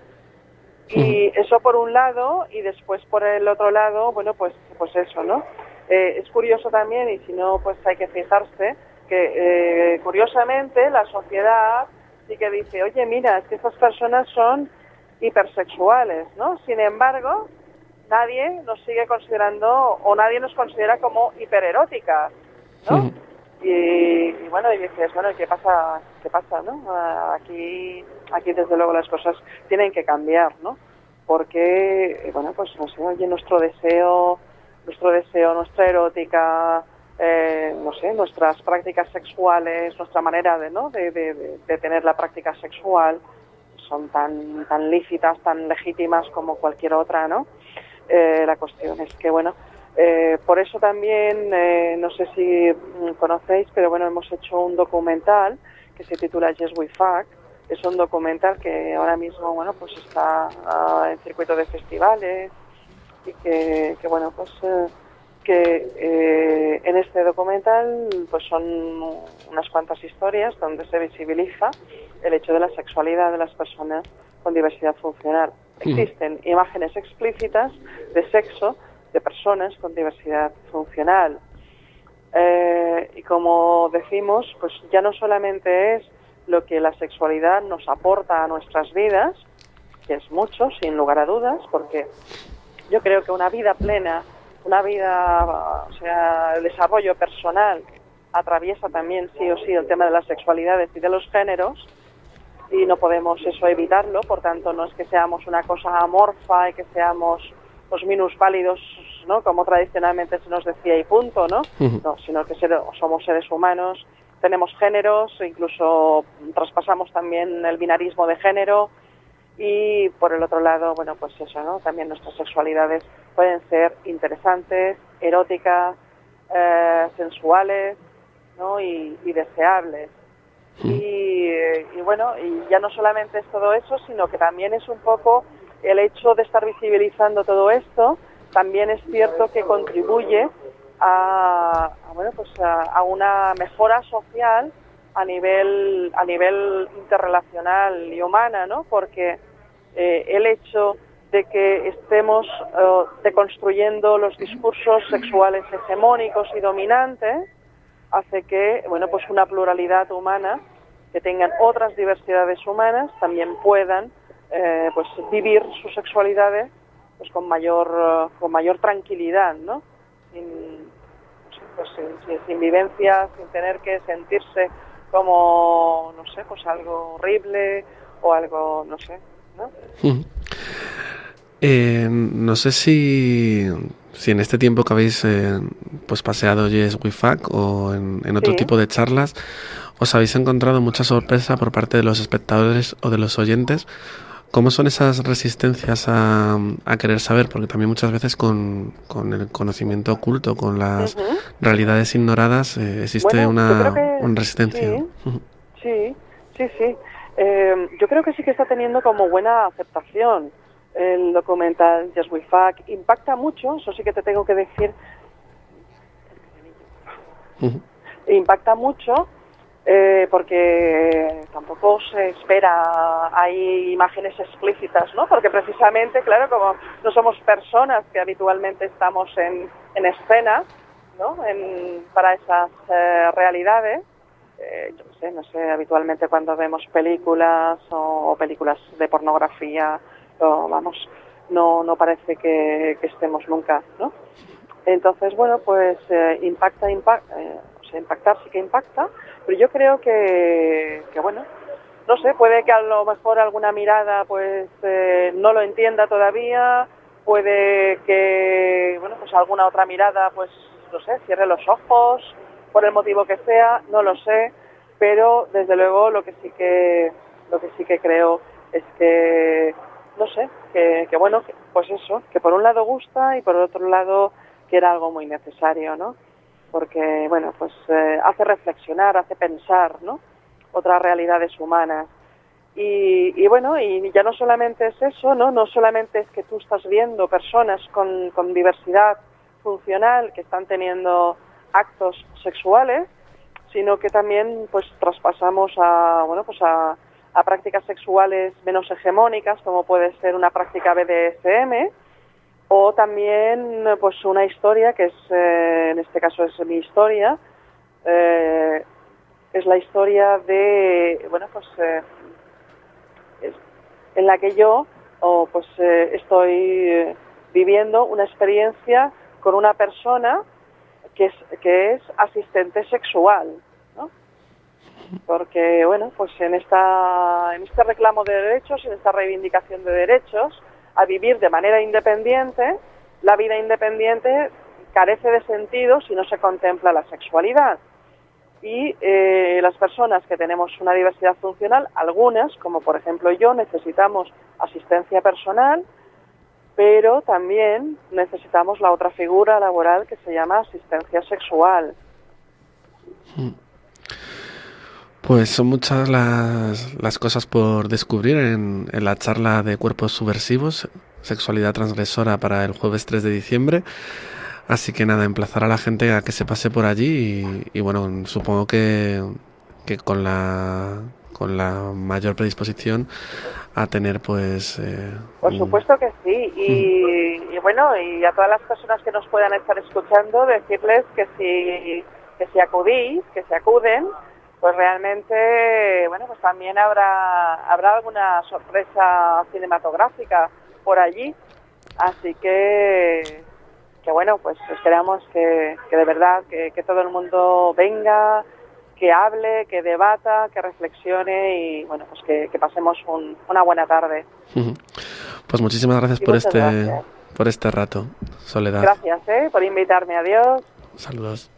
Y eso por un lado, y después por el otro lado, bueno, pues pues eso, ¿no? Eh, es curioso también, y si no, pues hay que fijarse, que eh, curiosamente la sociedad sí que dice, oye, mira, es que estas personas son hipersexuales, ¿no? Sin embargo, nadie nos sigue considerando, o nadie nos considera como hipereróticas, ¿no? Sí. Y, y bueno, y dices, bueno, ¿qué pasa? ¿Qué pasa, no? Aquí, aquí desde luego las cosas tienen que cambiar, ¿no? Porque, bueno, pues no sé, oye, nuestro deseo, nuestro deseo, nuestra erótica, eh, no sé, nuestras prácticas sexuales, nuestra manera de, ¿no? de, de, de, de tener la práctica sexual son tan, tan lícitas, tan legítimas como cualquier otra, ¿no? Eh, la cuestión es que, bueno, eh, por eso también, eh, no sé si conocéis, pero bueno, hemos hecho un documental que se titula Yes We Fuck. Es un documental que ahora mismo, bueno, pues está uh, en circuito de festivales y que, que bueno, pues eh, que eh, en este documental pues son unas cuantas historias donde se visibiliza el hecho de la sexualidad de las personas con diversidad funcional. Existen imágenes explícitas de sexo de personas con diversidad funcional. Eh, y como decimos, pues ya no solamente es lo que la sexualidad nos aporta a nuestras vidas, que es mucho, sin lugar a dudas, porque yo creo que una vida plena, una vida, o sea, el desarrollo personal atraviesa también sí o sí el tema de las sexualidades y de los géneros, y no podemos eso evitarlo. Por tanto, no es que seamos una cosa amorfa y que seamos los minusválidos, ¿no?, como tradicionalmente se nos decía, y punto, ¿no? Uh-huh. No, sino que ser, somos seres humanos, tenemos géneros, incluso traspasamos también el binarismo de género, y por el otro lado, bueno, pues eso, ¿no? También nuestras sexualidades pueden ser interesantes, eróticas, eh, sensuales, ¿no? y, y deseables. Y, y bueno, y ya no solamente es todo eso, sino que también es un poco el hecho de estar visibilizando todo esto, también es cierto que contribuye a, a bueno, pues a, a una mejora social a nivel a nivel interrelacional y humana, ¿no? Porque eh, el hecho de que estemos uh, deconstruyendo los discursos sexuales hegemónicos y dominantes hace que, bueno, pues una pluralidad humana, que tengan otras diversidades humanas, también puedan eh, pues vivir sus sexualidades pues con mayor uh, con mayor tranquilidad, ¿no? Sin, pues, sin, sin, sin vivencias, sin tener que sentirse como, no sé, pues algo horrible o algo, no sé, ¿no? Mm. Eh, no sé si, si en este tiempo que habéis eh, pues paseado Yes We Fuck o en, en otro sí. tipo de charlas, os habéis encontrado mucha sorpresa por parte de los espectadores o de los oyentes. ¿Cómo son esas resistencias a, a querer saber? Porque también muchas veces con, con el conocimiento oculto, con las uh-huh. realidades ignoradas, eh, existe bueno, una, que, una resistencia. Sí, uh-huh. sí, sí. sí. Eh, yo creo que sí que está teniendo como buena aceptación el documental Yes We Fuck. Impacta mucho, eso sí que te tengo que decir. Uh-huh. Impacta mucho. Eh, porque tampoco se espera, hay imágenes explícitas, ¿no? Porque precisamente, claro, como no somos personas que habitualmente estamos en, en escena, ¿no? En, para esas eh, realidades, eh, yo no sé, no sé, habitualmente cuando vemos películas o, o películas de pornografía, o, vamos, no no parece que, que estemos nunca, ¿no? Entonces, bueno, pues eh, impacta, impacta, eh, o sea, impactar sí que impacta. Pero yo creo que, que, bueno, no sé, puede que a lo mejor alguna mirada pues eh, no lo entienda todavía, puede que, bueno, pues alguna otra mirada pues, no sé, cierre los ojos, por el motivo que sea, no lo sé, pero desde luego lo que sí que, lo que sí que creo es que, no sé, que, que bueno, que, pues eso, que por un lado gusta y por otro lado que era algo muy necesario, ¿no? Porque, bueno, pues eh, hace reflexionar, hace pensar, ¿no?, otras realidades humanas. Y, y bueno, y ya no solamente es eso, ¿no? No solamente es que tú estás viendo personas con, con diversidad funcional que están teniendo actos sexuales, sino que también, pues, traspasamos a, bueno, pues a, a prácticas sexuales menos hegemónicas, como puede ser una práctica B D S M, o también pues una historia que es, eh, en este caso es mi historia, eh, es la historia de, bueno, pues eh, es, en la que yo oh, pues eh, estoy viviendo una experiencia con una persona que es, que es asistente sexual, ¿no? Porque, bueno, pues en esta en este reclamo de derechos, en esta reivindicación de derechos, a vivir de manera independiente, la vida independiente carece de sentido si no se contempla la sexualidad. Y eh, las personas que tenemos una diversidad funcional, algunas, como por ejemplo yo, necesitamos asistencia personal, pero también necesitamos la otra figura laboral que se llama asistencia sexual. Pues son muchas las, las cosas por descubrir en, en la charla de Cuerpos Subversivos, Sexualidad Transgresora, para el jueves tres de diciembre. Así que nada, emplazar a la gente a que se pase por allí y, y bueno, supongo que, que con la con la mayor predisposición a tener pues... Eh, Por supuesto que sí, y, y bueno, y a todas las personas que nos puedan estar escuchando, decirles que si, que si acudís, que si acuden, pues realmente, bueno, pues también habrá, habrá alguna sorpresa cinematográfica por allí, así que... que bueno, pues esperamos que, que de verdad que, que todo el mundo venga, que hable, que debata, que reflexione y bueno, pues que, que pasemos un, una buena tarde. Pues muchísimas gracias y por este gracias. por este rato, Soledad. Gracias, ¿eh? por invitarme. Adiós. Saludos.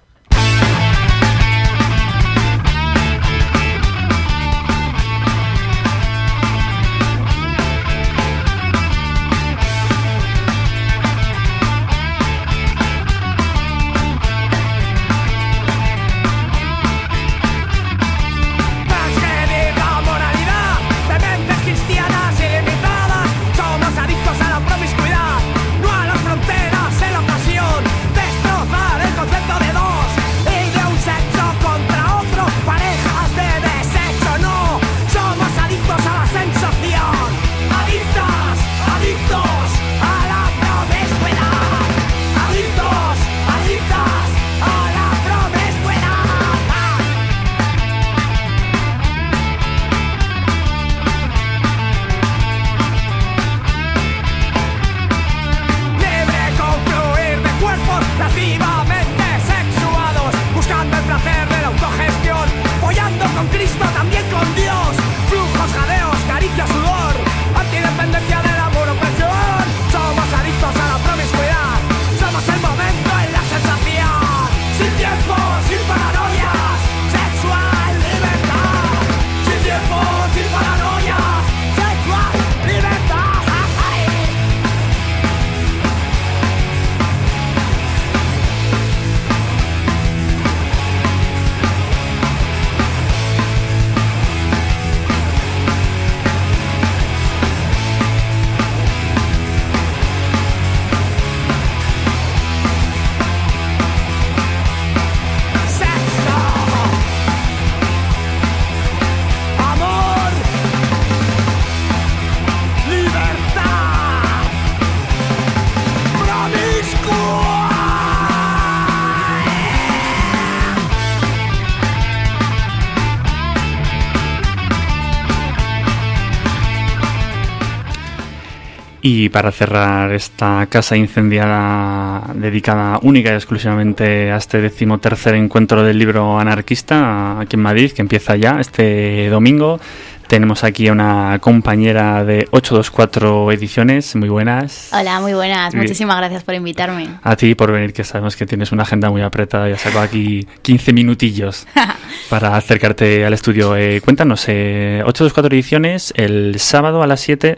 Y para cerrar esta casa incendiada dedicada única y exclusivamente a este decimotercer encuentro del libro anarquista aquí en Madrid, que empieza ya este domingo, tenemos aquí a una compañera de ocho dos cuatro Ediciones. Muy buenas. Hola, muy buenas. Muchísimas gracias por invitarme. A ti por venir, que sabemos que tienes una agenda muy apretada. Ya saco aquí quince minutillos para acercarte al estudio. Eh, cuéntanos, eh, ocho dos cuatro Ediciones, el sábado a las siete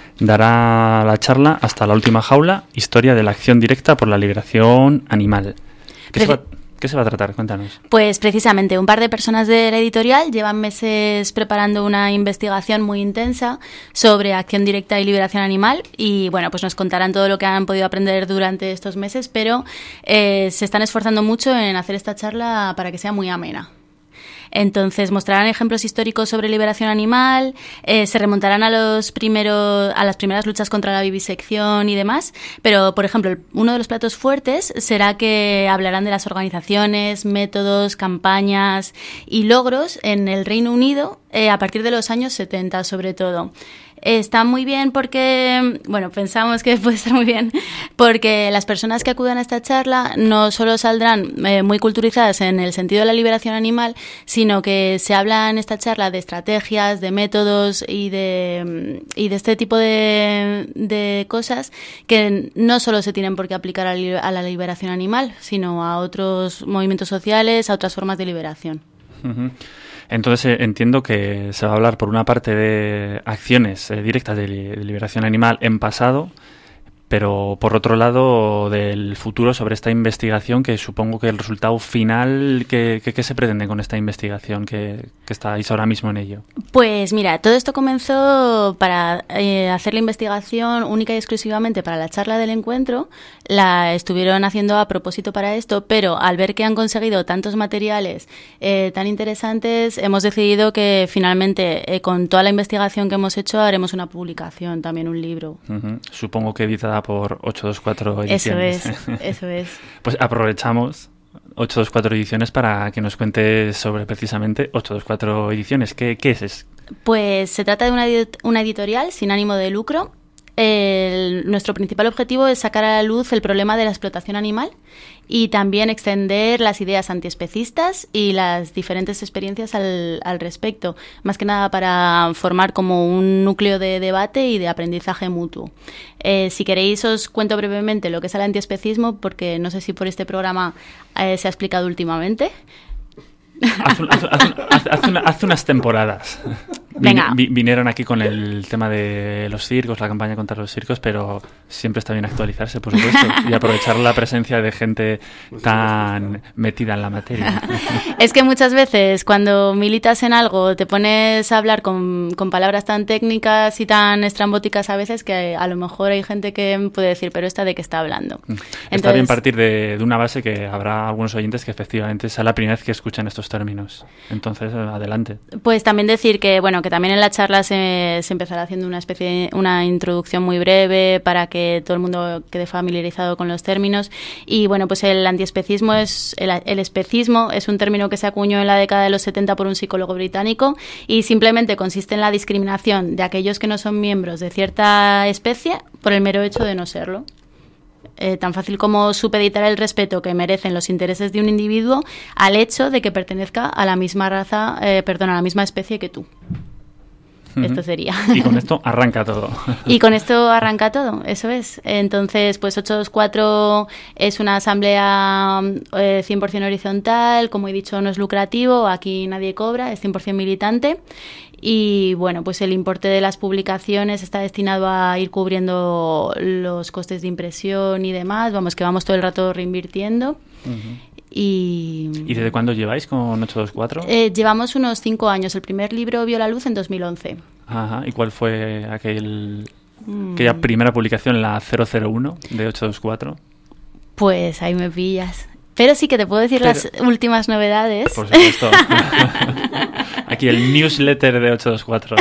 dará la charla Hasta la última jaula, historia de la acción directa por la liberación animal. ¿Qué, se va, ¿Qué se va a tratar? Cuéntanos. Pues precisamente un par de personas de la editorial llevan meses preparando una investigación muy intensa sobre acción directa y liberación animal y bueno, pues nos contarán todo lo que han podido aprender durante estos meses, pero eh, se están esforzando mucho en hacer esta charla para que sea muy amena. Entonces mostrarán ejemplos históricos sobre liberación animal, eh, se remontarán a los primeros, a las primeras luchas contra la vivisección y demás, pero por ejemplo uno de los platos fuertes será que hablarán de las organizaciones, métodos, campañas y logros en el Reino Unido eh, a partir de los años setenta sobre todo. Está muy bien porque, bueno, pensamos que puede estar muy bien porque las personas que acudan a esta charla no solo saldrán eh, muy culturizadas en el sentido de la liberación animal, sino que se habla en esta charla de estrategias, de métodos y de, y de este tipo de, de cosas que no solo se tienen por qué aplicar a, a la liberación animal, sino a otros movimientos sociales, a otras formas de liberación. Uh-huh. Entonces eh, entiendo que se va a hablar por una parte de acciones eh, directas de, li- de liberación animal en pasado, pero por otro lado del futuro sobre esta investigación, que supongo que el resultado final, ¿qué, qué, qué se pretende con esta investigación que, que estáis ahora mismo en ello? Pues mira, todo esto comenzó para eh, hacer la investigación única y exclusivamente para la charla del encuentro. La estuvieron haciendo a propósito para esto, pero al ver que han conseguido tantos materiales eh, tan interesantes, hemos decidido que finalmente eh, con toda la investigación que hemos hecho haremos una publicación, también un libro. Uh-huh. Supongo que editada por ochocientos veinticuatro ediciones. Eso es, eso es. Pues aprovechamos ochocientos veinticuatro ediciones para que nos cuentes sobre precisamente ochocientos veinticuatro ediciones. ¿Qué, qué es eso? Pues se trata de una, una editorial sin ánimo de lucro. El, nuestro principal objetivo es sacar a la luz el problema de la explotación animal y también extender las ideas antiespecistas y las diferentes experiencias al, al respecto, más que nada para formar como un núcleo de debate y de aprendizaje mutuo. Eh, si queréis os cuento brevemente lo que es el antiespecismo, porque no sé si por este programa eh, se ha explicado últimamente. Hace, hace, hace, hace, una, hace unas temporadas Vin, vi, vinieron aquí con el tema de los circos, la campaña contra los circos, pero siempre está bien actualizarse, por supuesto, y aprovechar la presencia de gente tan metida en la materia. Es que muchas veces cuando militas en algo te pones a hablar con, con palabras tan técnicas y tan estrambóticas a veces que a lo mejor hay gente que puede decir, pero ¿esta de qué está hablando? Entonces, está bien partir de, de una base que habrá algunos oyentes que efectivamente sea la primera vez que escuchan estos términos. Entonces, adelante. Pues también decir que, bueno, que también en la charla se, se empezará haciendo una especie, una introducción muy breve para que todo el mundo quede familiarizado con los términos. Y bueno, pues el antiespecismo es, el, el especismo es un término que se acuñó en la década de los setenta por un psicólogo británico y simplemente consiste en la discriminación de aquellos que no son miembros de cierta especie por el mero hecho de no serlo. Eh, tan fácil como supeditar el respeto que merecen los intereses de un individuo al hecho de que pertenezca a la misma raza, eh, perdón, a la misma especie que tú. Uh-huh. Esto sería. Y con esto arranca todo. Y con esto arranca todo, eso es. Entonces, pues ochocientos veinticuatro es una asamblea eh, cien por ciento horizontal, como he dicho, no es lucrativo, aquí nadie cobra, es cien por ciento militante. Y bueno, pues el importe de las publicaciones está destinado a ir cubriendo los costes de impresión y demás. Vamos, que vamos todo el rato reinvirtiendo. Uh-huh. Y, ¿Y desde cuándo lleváis con ochocientos veinticuatro? Eh, llevamos unos cinco años. El primer libro vio la luz en dos mil once. Ajá. ¿Y cuál fue aquel, mm. aquella primera publicación, la cero cero uno de ochocientos veinticuatro? Pues ahí me pillas. Pero sí que te puedo decir Pero, las últimas novedades. Por supuesto. Aquí el newsletter de ochocientos veinticuatro.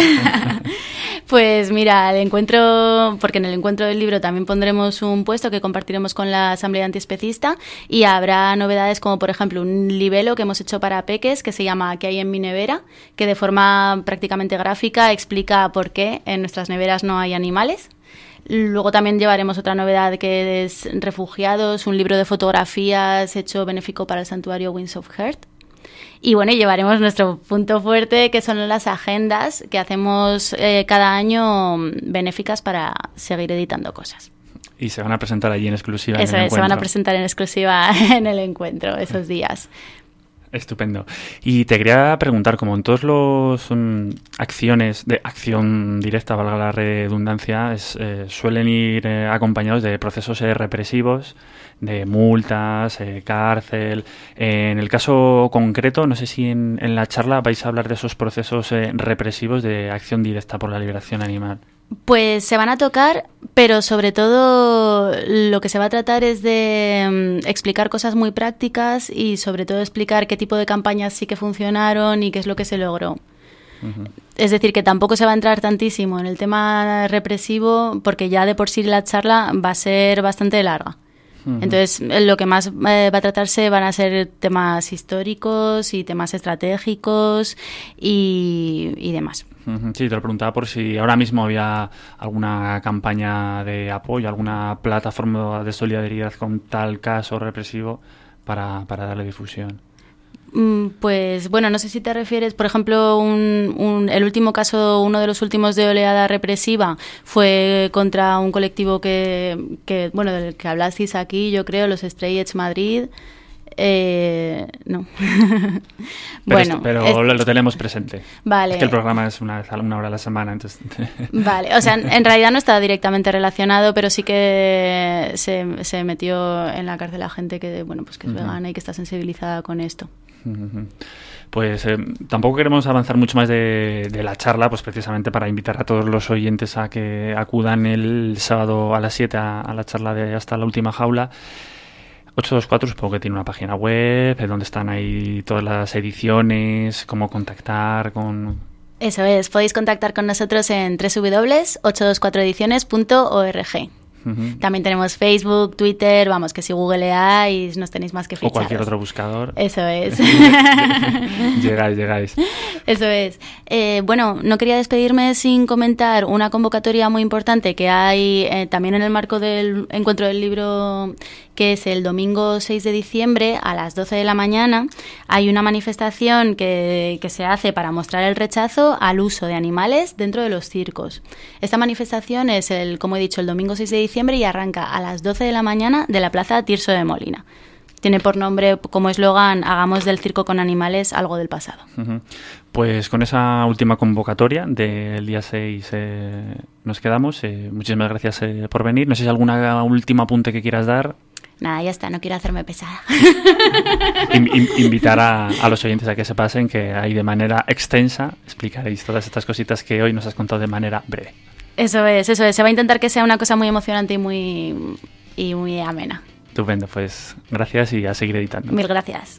Pues mira, el encuentro, porque en el encuentro del libro también pondremos un puesto que compartiremos con la Asamblea Antiespecista y habrá novedades como, por ejemplo, un libelo que hemos hecho para peques que se llama ¿Qué hay en mi nevera?, que de forma prácticamente gráfica explica por qué en nuestras neveras no hay animales. Luego también llevaremos otra novedad que es Refugiados, un libro de fotografías hecho benéfico para el santuario Wings of Heart. Y bueno, llevaremos nuestro punto fuerte, que son las agendas que hacemos eh, cada año benéficas para seguir editando cosas. Y se van a presentar allí en exclusiva. Eso en el es, se van a presentar en exclusiva en el encuentro esos días. Estupendo. Y te quería preguntar, como en todos los um, acciones de acción directa, valga la redundancia, es, eh, suelen ir eh, acompañados de procesos eh, represivos, de multas, eh, cárcel. Eh, en el caso concreto, no sé si en, en la charla vais a hablar de esos procesos eh, represivos de acción directa por la liberación animal. Pues se van a tocar, pero sobre todo lo que se va a tratar es de um, explicar cosas muy prácticas y sobre todo explicar qué tipo de campañas sí que funcionaron y qué es lo que se logró. Uh-huh. Es decir, que tampoco se va a entrar tantísimo en el tema represivo porque ya de por sí la charla va a ser bastante larga. Uh-huh. Entonces, lo que más eh, va a tratarse van a ser temas históricos y temas estratégicos y, y demás. Sí, te lo preguntaba por si ahora mismo había alguna campaña de apoyo, alguna plataforma de solidaridad con tal caso represivo para, para darle difusión. Pues bueno, no sé si te refieres, por ejemplo, un, un, el último caso, uno de los últimos de oleada represiva fue contra un colectivo que, que bueno, del que hablasteis aquí, yo creo, los Stray Edge Madrid. Eh, no. Pero, bueno, esto, pero es, lo, lo tenemos presente. Vale. Es que el programa es una vez a una hora a la semana, entonces. Vale, o sea, en, en realidad no está directamente relacionado, pero sí que se, se metió en la cárcel a gente que, bueno, pues que es uh-huh. vegana y que está sensibilizada con esto. Uh-huh. Pues eh, tampoco queremos avanzar mucho más de, de la charla, pues precisamente para invitar a todos los oyentes a que acudan el sábado a las siete a, a la charla de Hasta la Última Jaula. ochocientos veinticuatro supongo que tiene una página web, donde están ahí todas las ediciones, cómo contactar con... Eso es, podéis contactar con nosotros en doble u doble u doble u punto ochocientos veinticuatro ediciones punto org. Uh-huh. También tenemos Facebook, Twitter, vamos, que si googleáis nos tenéis más que ficharos. O cualquier otro buscador. Eso es. llegáis, llegáis. Eso es. Eh, bueno, no quería despedirme sin comentar una convocatoria muy importante que hay eh, también en el marco del encuentro del libro, que es el domingo seis de diciembre a las doce de la mañana. Hay una manifestación que, que se hace para mostrar el rechazo al uso de animales dentro de los circos. Esta manifestación es, el, como he dicho, el domingo seis de diciembre y arranca a las doce de la mañana de la Plaza Tirso de Molina. Tiene por nombre, como eslogan, hagamos del circo con animales algo del pasado. Uh-huh. Pues con esa última convocatoria del día seis eh, nos quedamos. Eh, muchísimas gracias eh, por venir. No sé si alguna última apunte que quieras dar. Nada, ya está, no quiero hacerme pesada. In, in, invitar a, a los oyentes a que se pasen, que ahí de manera extensa explicaréis todas estas cositas que hoy nos has contado de manera breve. Eso es, eso es. Se va a intentar que sea una cosa muy emocionante y muy, y muy amena. Estupendo, pues gracias y a seguir editando. Mil gracias.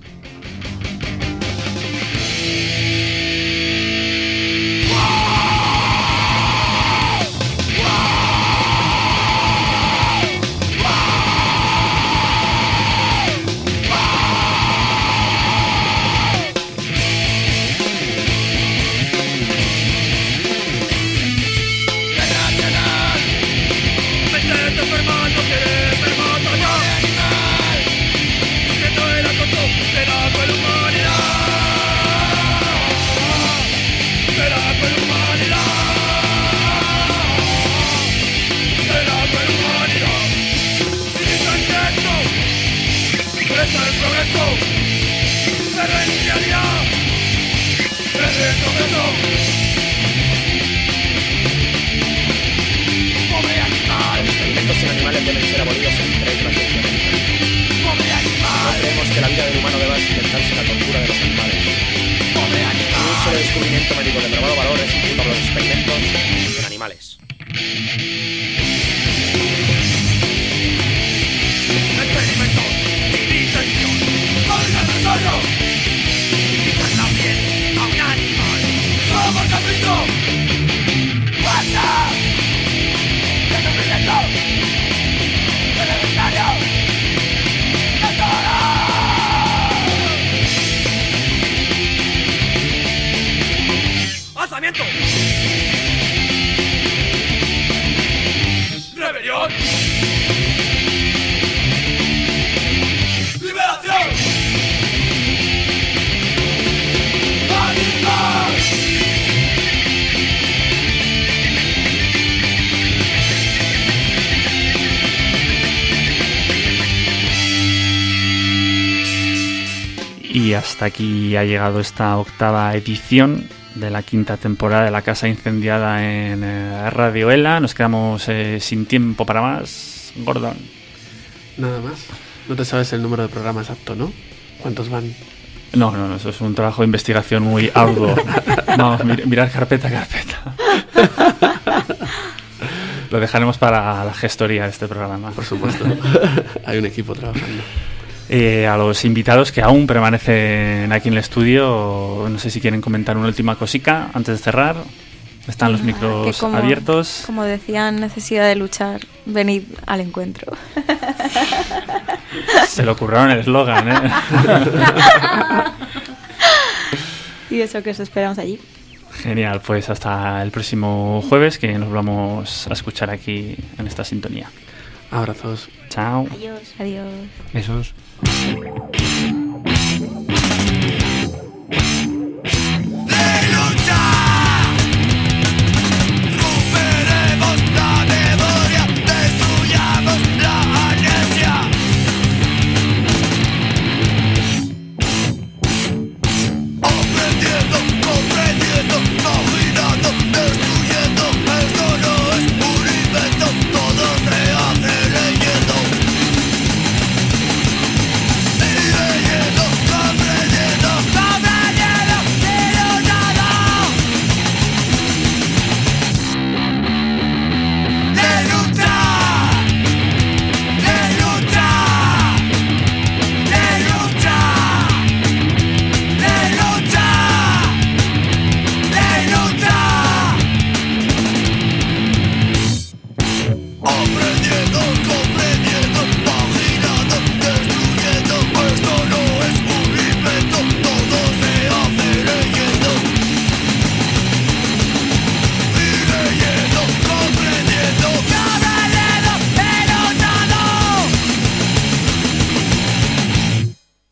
Que la vida del humano deba sustentarse en la tortura de los animales. Un solo descubrimiento médico de probado valor es imputa por los experimentos en animales. Experimento y disensión. ¡Soy necesario! Quitar la piel a un animal. ¡Somos capricho! ¡Basta! ¡De sufrimiento! ¡De necesario! ¡Lanzamiento! ¡Rebelión! ¡Liberación! ¡Animal! Y hasta aquí ha llegado esta octava edición de la quinta temporada de La Casa Incendiada en eh, Radio Ela. Nos quedamos eh, sin tiempo para más. Gordon. Nada más. No te sabes el número de programa exacto, ¿no? ¿Cuántos van? No, no, no, eso es un trabajo de investigación muy arduo. No, mir- mirar carpeta a carpeta. Lo dejaremos para la gestoría de este programa. Por supuesto. Hay un equipo trabajando. Eh, a los invitados que aún permanecen aquí en el estudio, no sé si quieren comentar una última cosica antes de cerrar. Están los micros que como, abiertos. Como decían, necesidad de luchar, venid al encuentro. Se le ocurrieron el eslogan, ¿eh? Y eso que os esperamos allí. Genial, pues hasta el próximo jueves que nos vamos a escuchar aquí en esta sintonía. Abrazos. Chao. Adiós. Adiós. Besos.